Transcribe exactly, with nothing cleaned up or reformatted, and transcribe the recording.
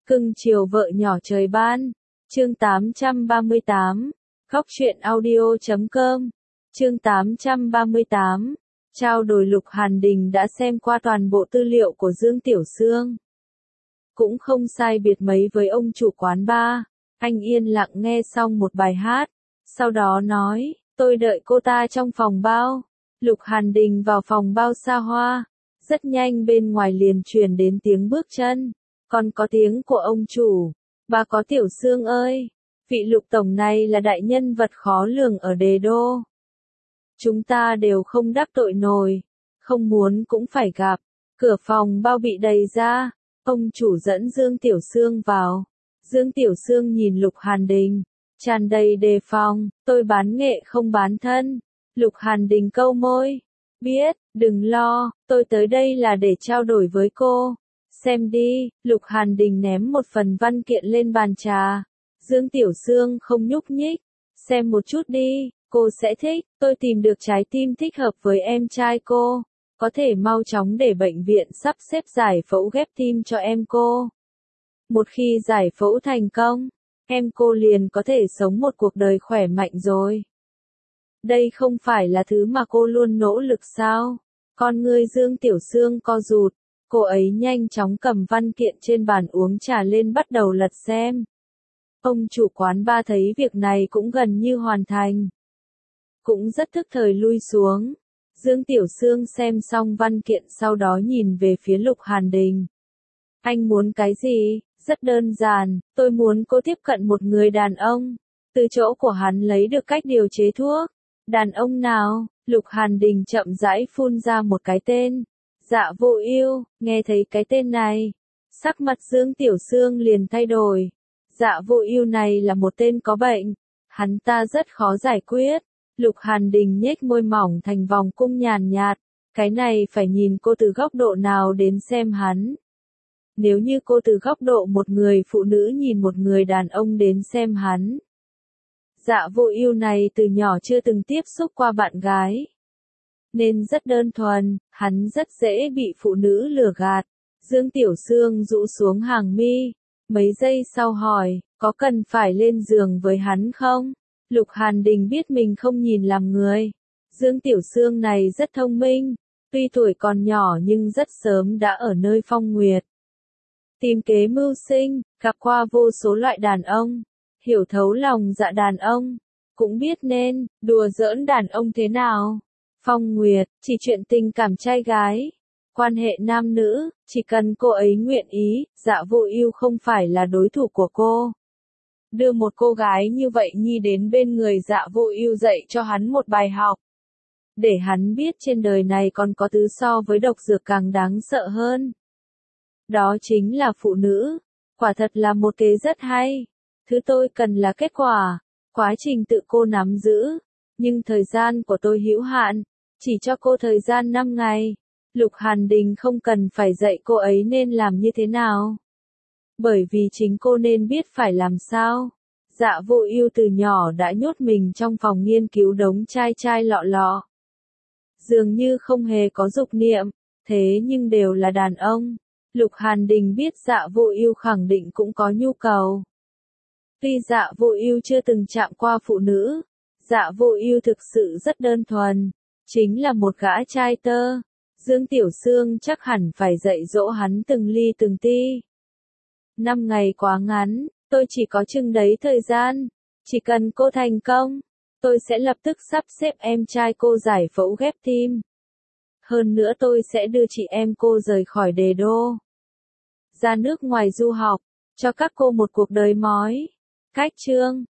Cưng chiều vợ nhỏ trời ban. Chương tám trăm ba mươi tám. Góc truyện audio chấm com. Chương tám trăm ba mươi tám. Trao đổi. Lục Hàn Đình đã xem qua toàn bộ tư liệu của Dương Tiểu Sương. Cũng không sai biệt mấy với ông chủ quán bar. Anh yên lặng nghe xong một bài hát. Sau đó nói, tôi đợi cô ta trong phòng bao. Lục Hàn Đình vào phòng bao xa hoa. Rất nhanh bên ngoài liền truyền đến tiếng bước chân. Còn có tiếng của ông chủ. Bà có Tiểu Sương ơi. Vị Lục tổng này là đại nhân vật khó lường ở Đế Đô. Chúng ta đều không đắc tội nổi. Không muốn cũng phải gặp. Cửa phòng bao bị đẩy ra. Ông chủ dẫn Dương Tiểu Sương vào. Dương Tiểu Sương nhìn Lục Hàn Đình. Tràn đầy đề phòng. Tôi bán nghệ không bán thân. Lục Hàn Đình câu môi. Biết, đừng lo. Tôi tới đây là để trao đổi với cô. Xem đi. Lục Hàn Đình ném một phần văn kiện lên bàn trà. Dương Tiểu Sương không nhúc nhích. Xem một chút đi. Cô sẽ thích. Tôi tìm được trái tim thích hợp với em trai cô. Có thể mau chóng để bệnh viện sắp xếp giải phẫu ghép tim cho em cô. Một khi giải phẫu thành công, em cô liền có thể sống một cuộc đời khỏe mạnh rồi. Đây không phải là thứ mà cô luôn nỗ lực sao? Con ngươi Dương Tiểu Sương co rụt. Cô ấy nhanh chóng cầm văn kiện trên bàn uống trà lên bắt đầu lật xem. Ông chủ quán ba thấy việc này cũng gần như hoàn thành. Cũng rất thức thời lui xuống. Dương Tiểu Sương xem xong văn kiện sau đó nhìn về phía Lục Hàn Đình. Anh muốn cái gì? Rất đơn giản, tôi muốn cô tiếp cận một người đàn ông. Từ chỗ của hắn lấy được cách điều chế thuốc. Đàn ông nào? Lục Hàn Đình chậm rãi phun ra một cái tên. Dạ Vô Ưu. Nghe thấy cái tên này, sắc mặt Dương Tiểu Sương liền thay đổi. Dạ Vô Ưu này là một tên có bệnh. Hắn ta rất khó giải quyết. Lục Hàn Đình nhếch môi mỏng thành vòng cung nhàn nhạt. Cái này phải nhìn cô từ góc độ nào đến xem hắn. Nếu như cô từ góc độ một người phụ nữ nhìn một người đàn ông đến xem hắn. Dạ Vô Ưu này từ nhỏ chưa từng tiếp xúc qua bạn gái. Nên rất đơn thuần, hắn rất dễ bị phụ nữ lừa gạt. Dương Tiểu Sương rũ xuống hàng mi. Mấy giây sau hỏi, có cần phải lên giường với hắn không? Lục Hàn Đình biết mình không nhìn làm người. Dương Tiểu Sương này rất thông minh. Tuy tuổi còn nhỏ nhưng rất sớm đã ở nơi phong nguyệt. Tìm kế mưu sinh, gặp qua vô số loại đàn ông. Hiểu thấu lòng dạ đàn ông. Cũng biết nên, đùa giỡn đàn ông thế nào. Phong Nguyệt, chỉ chuyện tình cảm trai gái. Quan hệ nam nữ, chỉ cần cô ấy nguyện ý, Dạ Vô Ưu không phải là đối thủ của cô. Đưa một cô gái như vậy nhi đến bên người Dạ Vô Ưu dạy cho hắn một bài học. Để hắn biết trên đời này còn có thứ so với độc dược càng đáng sợ hơn. Đó chính là phụ nữ. Quả thật là một kế rất hay. Thứ tôi cần là kết quả. Quá trình tự cô nắm giữ. Nhưng thời gian của tôi hữu hạn. Chỉ cho cô thời gian năm ngày. Lục Hàn Đình không cần phải dạy cô ấy nên làm như thế nào. Bởi vì chính cô nên biết phải làm sao. Dạ Vô Ưu từ nhỏ đã nhốt mình trong phòng nghiên cứu đống chai chai lọ lọ. Dường như không hề có dục niệm. Thế nhưng đều là đàn ông. Lục Hàn Đình biết Dạ Vô Ưu khẳng định cũng có nhu cầu. Tuy Dạ Vô Ưu chưa từng chạm qua phụ nữ, Dạ Vô Ưu thực sự rất đơn thuần, chính là một gã trai tơ. Dương Tiểu Sương chắc hẳn phải dạy dỗ hắn từng ly từng tí. Năm ngày quá ngắn, tôi chỉ có chừng đấy thời gian. Chỉ cần cô thành công, tôi sẽ lập tức sắp xếp em trai cô giải phẫu ghép tim. Hơn nữa tôi sẽ đưa chị em cô rời khỏi Đế Đô. Ra nước ngoài du học, cho các cô một cuộc đời mói. Cách chương.